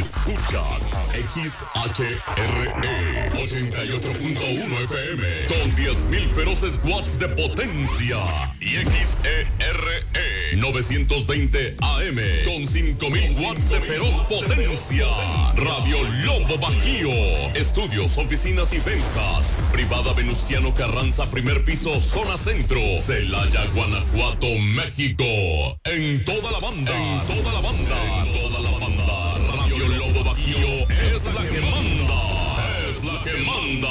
Escuchas XHRE 88.1 FM con 10.000 feroces watts de potencia y XERE 920 AM con 5.000 watts de feroz potencia. Radio Lobo Bajío. Estudios, oficinas y ventas. Privada Venustiano Carranza, primer piso, zona centro. Celaya, Guanajuato, México. En toda la banda. En toda la banda. En toda la banda. Radio Lobo Bajío es la que manda. Es la que manda.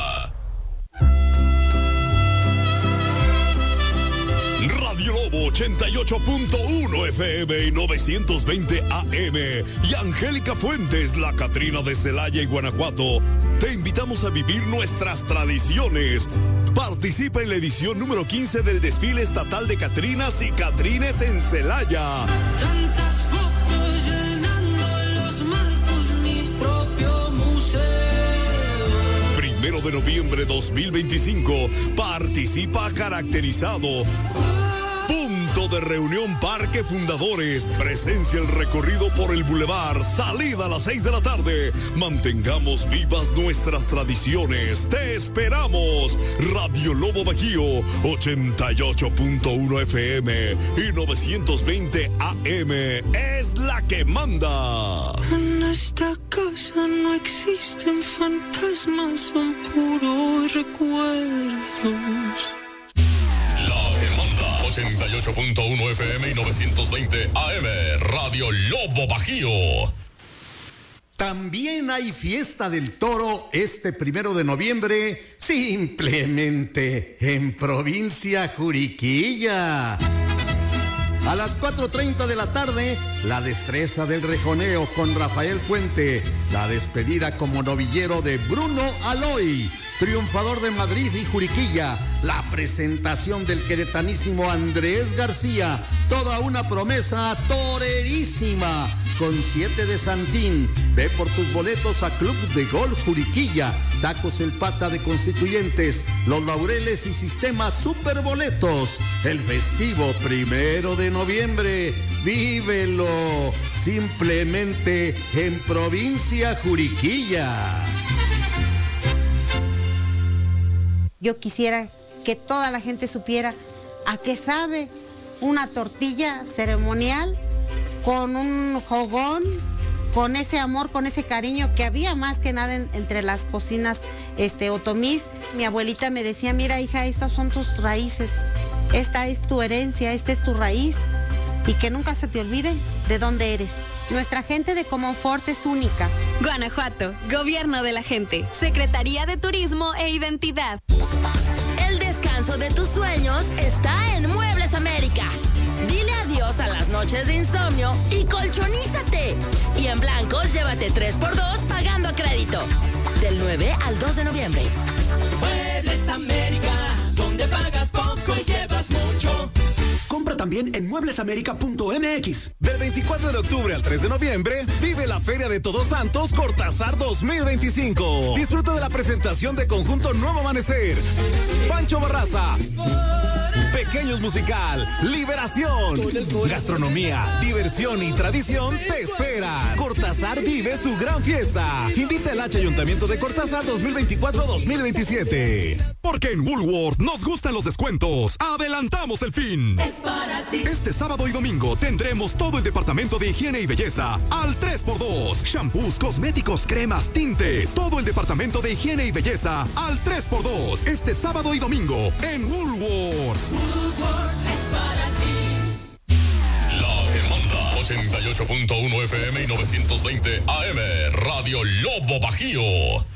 Radio Lobo 88.1 FM y 920 AM y Angélica Fuentes, la Catrina de Celaya y Guanajuato. Te invitamos a vivir nuestras tradiciones. Participa en la edición número 15 del desfile estatal de Catrinas y Catrines en Celaya. Tantas fotos llenando los marcos, mi propio museo. 1 de noviembre 2025. Participa caracterizado. Punto de reunión Parque Fundadores. Presencia el recorrido por el Boulevard. Salida a las 6 de la tarde. Mantengamos vivas nuestras tradiciones. Te esperamos. Radio Lobo Bajío 88.1 FM y 920 AM. Es la que manda. En esta casa no existen fantasmas, son puros recuerdos. 88.1 FM y 920 AM, Radio Lobo Bajío. También hay fiesta del toro este 1 de noviembre, simplemente en Provincia Juriquilla. A las 4:30 de la tarde, la destreza del rejoneo con Rafael Puente, la despedida como novillero de Bruno Aloy, triunfador de Madrid y Juriquilla, la presentación del queretanísimo Andrés García, toda una promesa torerísima, con 7 de Santín. Ve por tus boletos a Club de Gol Juriquilla, Tacos El Pata de Constituyentes, Los Laureles y Sistema Superboletos. El festivo 1 de noviembre, vívelo simplemente en Provincia Juriquilla. Yo quisiera que toda la gente supiera a qué sabe una tortilla ceremonial con un jogón, con ese amor, con ese cariño que había más que nada entre las cocinas otomís. Mi abuelita me decía, mira hija, estas son tus raíces, esta es tu herencia, esta es tu raíz, y que nunca se te olvide de dónde eres. Nuestra gente de Comonfort es única. Guanajuato, Gobierno de la Gente, Secretaría de Turismo e Identidad. El descanso de tus sueños está en Muebles América. Dile adiós a las noches de insomnio y colchonízate. Y en blancos llévate 3x2 pagando a crédito. Del 9 al 2 de noviembre. Muebles América, donde pagas poco y llevas mucho. Compra también en mueblesamerica.mx. Del 24 de octubre al 3 de noviembre, vive la Feria de Todos Santos Cortázar 2025. Disfruta de la presentación de Conjunto Nuevo Amanecer, Pancho Barraza, Pequeños Musical, Liberación, gastronomía, diversión y tradición te espera. Cortázar vive su gran fiesta. Invita al H Ayuntamiento de Cortázar 2024-2027. Porque en Woolworth nos gustan los descuentos. Adelantamos el fin. Es para ti. Este sábado y domingo tendremos todo el departamento de higiene y belleza al 3x2. Shampoos, cosméticos, cremas, tintes. Todo el departamento de higiene y belleza al 3x2. Este sábado y domingo en Woolworth. Woolworth es para ti. La que manda 88.1 FM y 920 AM. Radio Lobo Bajío.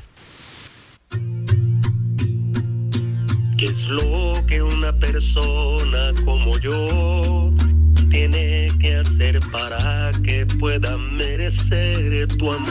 ¿Qué es lo que una persona como yo tiene que hacer para que pueda merecer tu amor?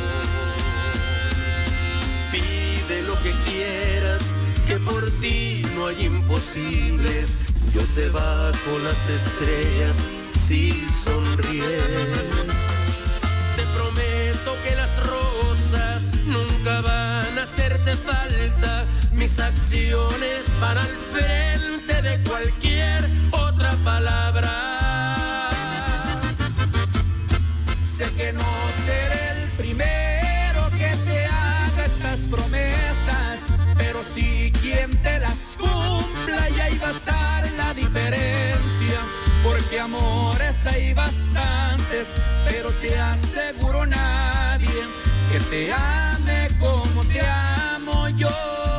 Pide lo que quieras, que por ti no hay imposibles. Yo te bajo las estrellas si sonríes. Te prometo que las rosas nunca van a hacerte falta. Mis acciones van al frente de cualquier otra palabra. Sé que no seré el primero que te haga estas promesas, pero sí quien te las cumpla, y ahí va a estar la diferencia, porque amores hay bastantes, pero te aseguro nadie que te ame como te amo yo.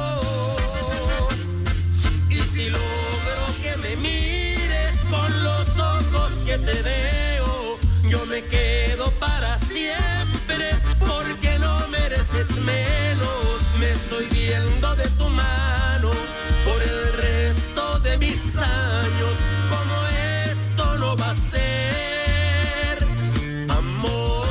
Y si logro que me mires con los ojos que te veo, yo me quedo para siempre, porque no mereces menos. Me estoy viendo de tu mano por el resto de mis años. Como esto no va a ser amor.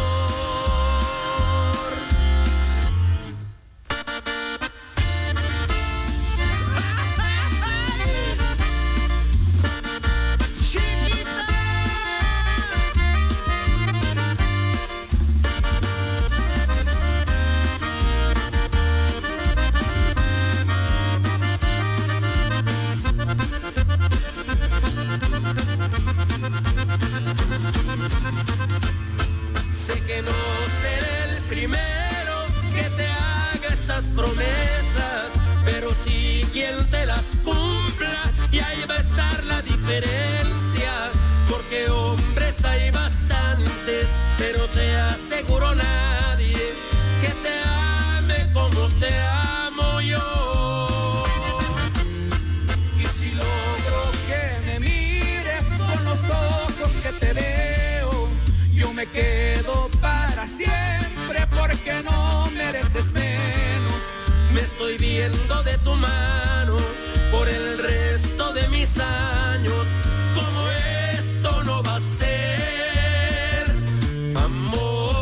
Sé que no seré el primero que te haga estas promesas, pero sí quien te las cumpla, y ahí va a estar la diferencia, porque hombres hay bastantes, pero te aseguro nadie que te ame como te amo yo. Y si logro que me mires con los ojos que te veo, yo me quedo para siempre, porque no mereces menos. Me estoy viendo de tu mano por el resto de mis años. Como esto no va a ser amor.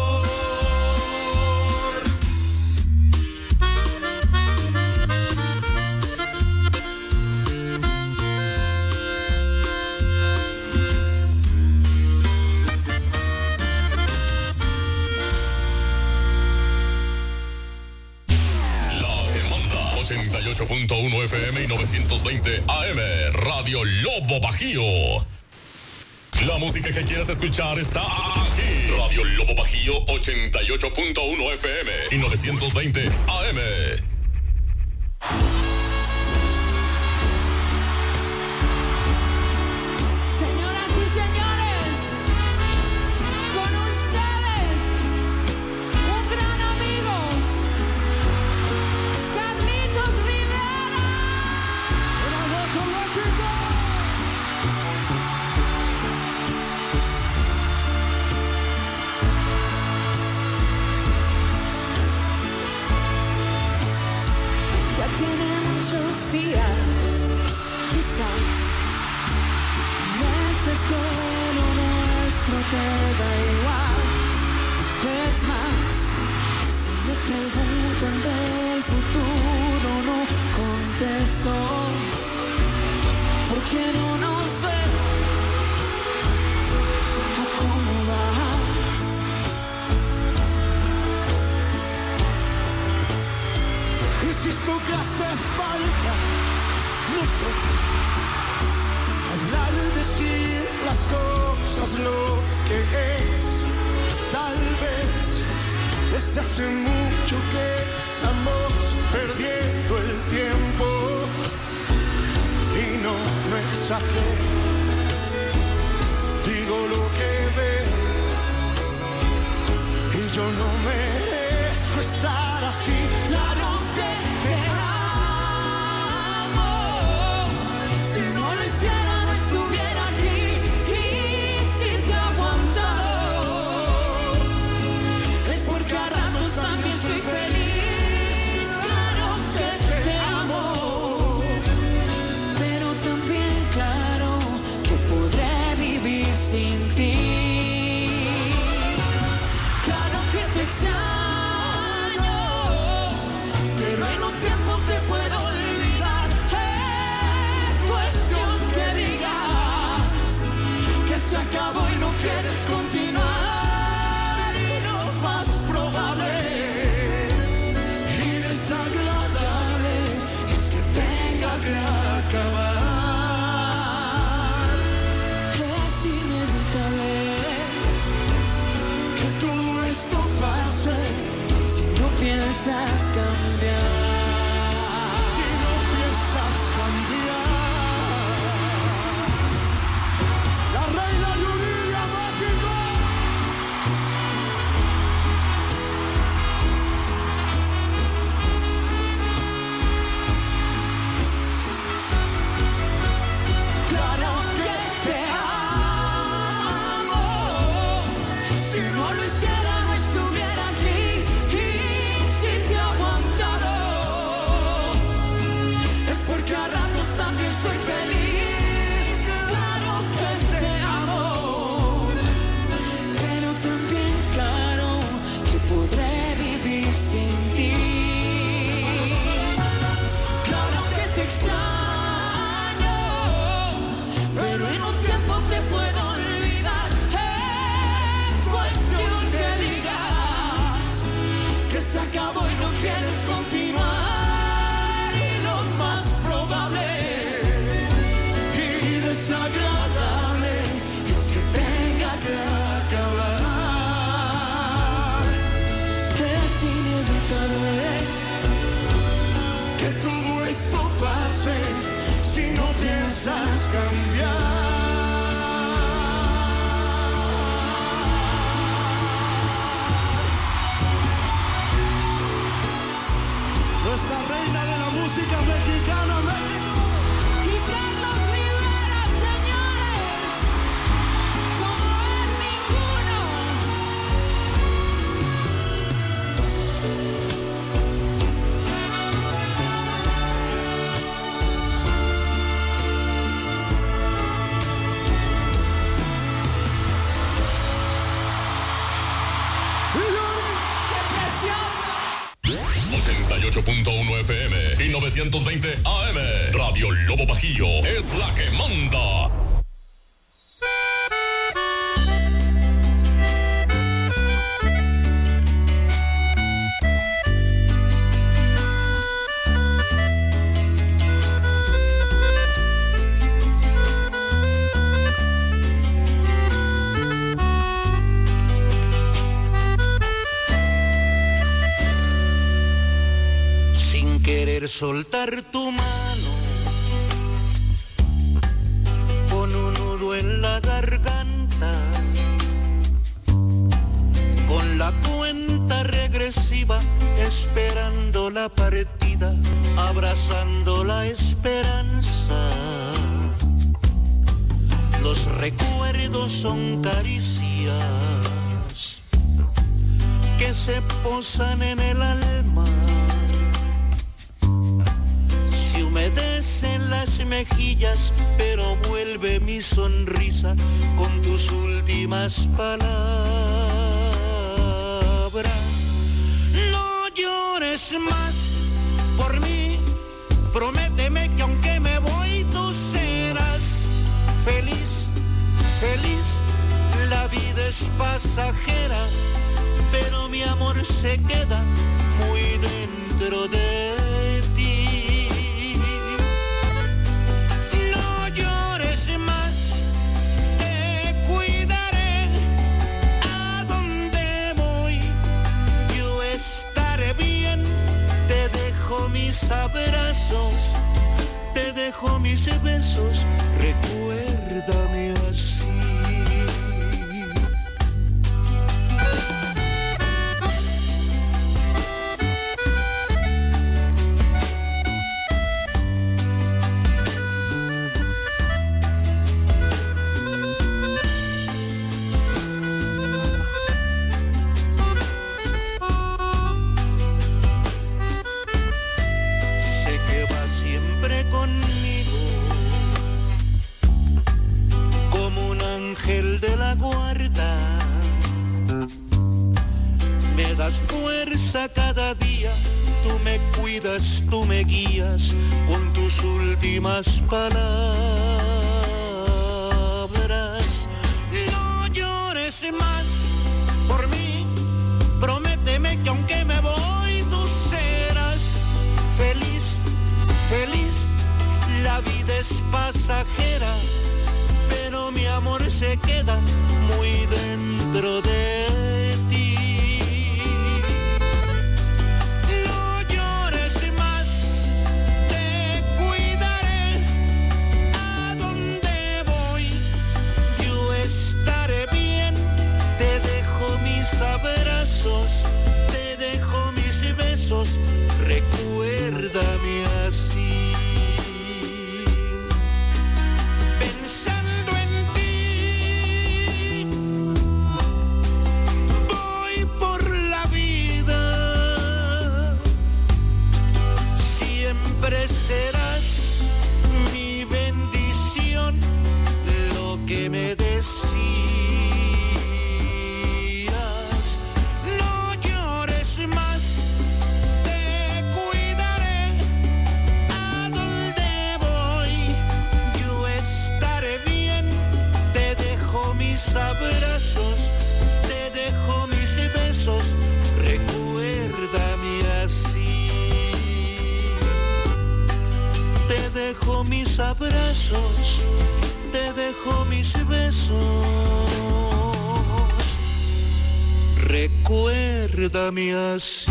La demanda 88.1 FM y 920 AM, Radio Lobo Bajío. La música que quieras escuchar está aquí. Radio Lobo Bajío 88.1 FM y 920 AM. Señoras y señores, con ustedes, un gran amigo, Carlitos Rivera. Buenas noches, México. Ya tiene muchos días, quizás meses que lo nuestro te da igual. Es más, si me preguntan del futuro, no contesto, porque no nos ve a cómo vas. Insisto que hace falta, no sé, hablar y decir las cosas lo que es. Tal vez desde hace mucho que estamos perdiendo el tiempo, y no exagero, digo lo que veo, y yo no merezco estar así. Claro que te amo. Si no lo hiciera, no estuviera aquí. Y si te he aguantado, es porque a ratos también soy feliz. Claro que te amo, pero también claro que podré vivir sin ti. Claro que te extraño, pero en un tiempo te puedo olvidar. Es cuestión que digas que se acabó y no quieres continuar. Y lo más probable y desagradable es que tenga que acabar. Es inevitable que tú piensas cambiar. Si no piensas cambiar. La reina Yuridia México. Claro que te amo. Si no lo hiciera, no estuviera aquí. Y si te he aguantado, es porque a ratos también soy feliz. Claro que te amo, pero también claro que podré vivir sin ti. Claro que te extraño, pero en un tiempo te puedo olvidar. Es cuestión que digas que se acabó y no quieres continuar. Y lo más probable y desagradable es que tenga que acabar. Es inevitable Que todo esto pase si no piensas cambiar. Nuestra reina de la música mexicana, México. y Carlos Rivera, señores, como él ninguno. ¡Qué precioso! 88.1 FM y 920 AM. Radio Lobo Bajío es la que manda. Sin querer soltar tu mano, con un nudo en la garganta, con la cuenta regresiva, esperando la partida, abrazando la esperanza. Los recuerdos son caricias que se posan en el alma. Se humedecen las mejillas, pero vuelve mi sonrisa con tus últimas palabras. No llores más por mí, prométeme que aunque me voy tú serás feliz, feliz. La vida es pasajera, pero mi amor se queda muy dentro de ti. No llores más, te cuidaré a donde voy. Yo estaré bien, te dejo mis abrazos, te dejo mis besos, recuérdame así. Fuerza cada día, tú me cuidas, tú me guías con tus últimas palabras. No llores más por mí, prométeme que aunque me voy tú serás feliz, feliz. La vida es pasajera, pero mi amor se queda muy dentro de ti. abrazos, te dejo mis besos, recuérdame así. Pensando en ti, voy por la vida, siempre serás mi bendición, lo que me decías. No llores más, te cuidaré a donde voy, yo estaré bien. Te dejo mis abrazos, te dejo mis besos, recuérdame así. Te dejo mis abrazos, te dejo mis besos, recuérdame así.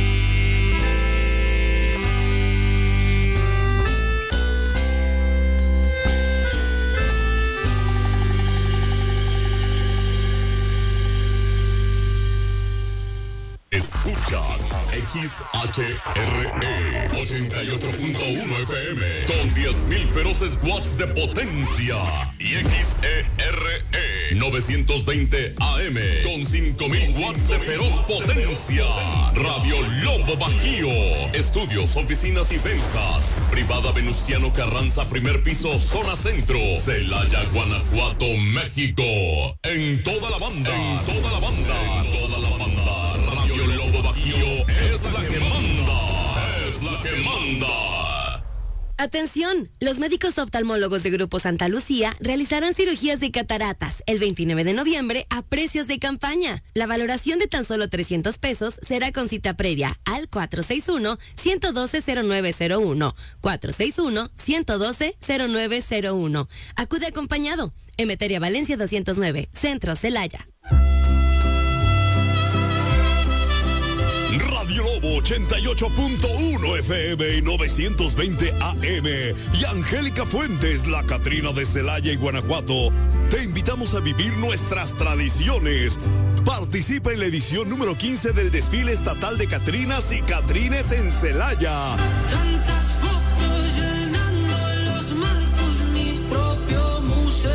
Escuchas XHRE 88.1 FM con 10.000 feroces watts de potencia y XERE 920 AM con 5.000 watts de feroz potencia. Radio Lobo Bajío. Estudios, oficinas y ventas. Privada Venustiano Carranza, primer piso, zona centro. Celaya, Guanajuato, México. En toda la banda. En toda la banda. En toda la banda. Radio Lobo Bajío es la que manda. Es la que manda. Atención, los médicos oftalmólogos de Grupo Santa Lucía realizarán cirugías de cataratas el 29 de noviembre a precios de campaña. La valoración de tan solo 300 pesos será con cita previa al 461-112-0901. 461-112-0901. Acude acompañado. Emeteria Valencia 209, Centro Celaya. Radio Lobo 88.1 FM y 920 AM y Angélica Fuentes, la Catrina de Celaya y Guanajuato. Te invitamos a vivir nuestras tradiciones. Participa en la edición número 15 del desfile estatal de Catrinas y Catrines en Celaya. Tantas fotos llenando los marcos, mi propio museo.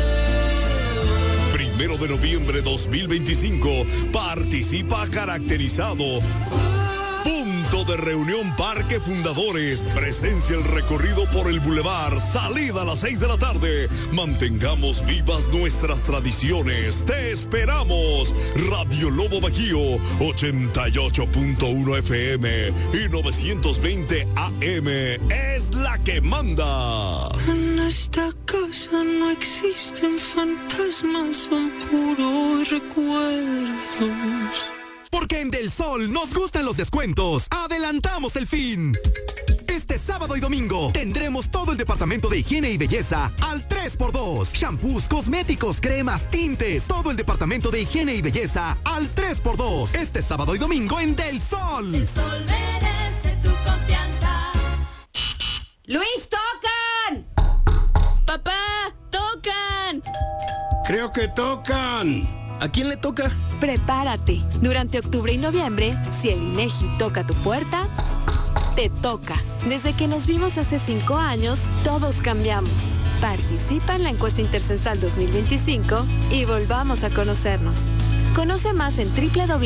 1 de noviembre 2025. Participa caracterizado. Punto de reunión Parque Fundadores. Presencia el recorrido por el Boulevard. Salida a las 6 de la tarde. Mantengamos vivas nuestras tradiciones. Te esperamos. Radio Lobo Bajío 88.1 FM y 920 AM. Es la que manda. En esta casa no existen fantasmas, son puros recuerdos. Porque en Del Sol nos gustan los descuentos. ¡Adelantamos el fin! Este sábado y domingo tendremos todo el departamento de higiene y belleza al 3x2. Shampoos, cosméticos, cremas, tintes. Todo el departamento de higiene y belleza al 3x2. Este sábado y domingo en Del Sol. Del Sol merece tu confianza. ¡Luis, tocan! ¡Papá, tocan! Creo que tocan. ¿A quién le toca? Prepárate. Durante octubre y noviembre, si el INEGI toca tu puerta, te toca. Desde que nos vimos hace 5 años, todos cambiamos. Participa en la encuesta Intercensal 2025 y volvamos a conocernos. Conoce más en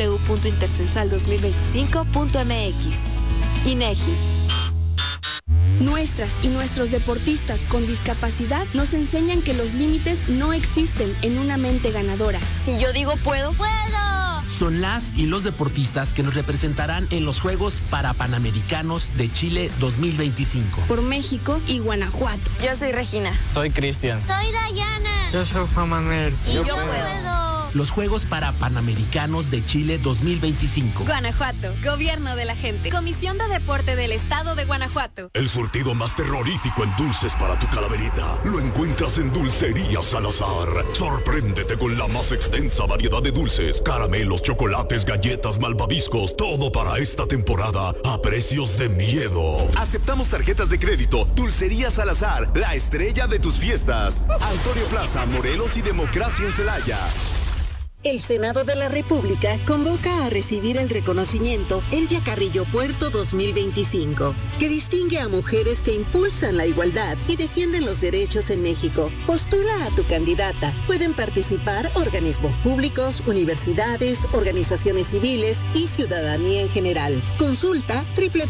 www.intercensal2025.mx. INEGI. Nuestras y nuestros deportistas con discapacidad nos enseñan que los límites no existen en una mente ganadora. Si yo digo puedo, ¡puedo! Son las y los deportistas que nos representarán en los Juegos Parapanamericanos de Chile 2025. Por México y Guanajuato. Yo soy Regina. Soy Cristian. Soy Dayana. Yo soy Juan Manuel. Y yo puedo. Los Juegos Parapanamericanos de Chile 2025. Guanajuato, Gobierno de la Gente. Comisión de Deporte del Estado de Guanajuato. El surtido más terrorífico en dulces para tu calaverita lo encuentras en Dulcería Salazar. Sorpréndete con la más extensa variedad de dulces, caramelos, chocolates, galletas, malvaviscos, todo para esta temporada a precios de miedo. Aceptamos tarjetas de crédito. Dulcería Salazar, la estrella de tus fiestas. Antonio Plaza, Morelos y Democracia en Celaya. El Senado de la República convoca a recibir el reconocimiento Elvia Carrillo Puerto 2025, que distingue a mujeres que impulsan la igualdad y defienden los derechos en México. Postula a tu candidata. Pueden participar organismos públicos, universidades, organizaciones civiles y ciudadanía en general. Consulta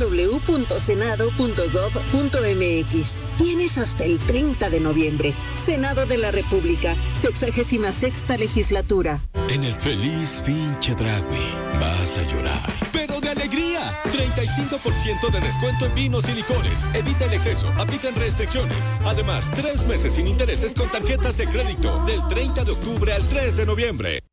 www.senado.gov.mx. Tienes hasta el 30 de noviembre. Senado de la República, 66ª legislatura. En el feliz fin Chedraui vas a llorar, pero de alegría. 35% de descuento en vinos y licores. Evita el exceso. Aplican restricciones. Además, 3 meses sin intereses con tarjetas de crédito del 30 de octubre al 3 de noviembre.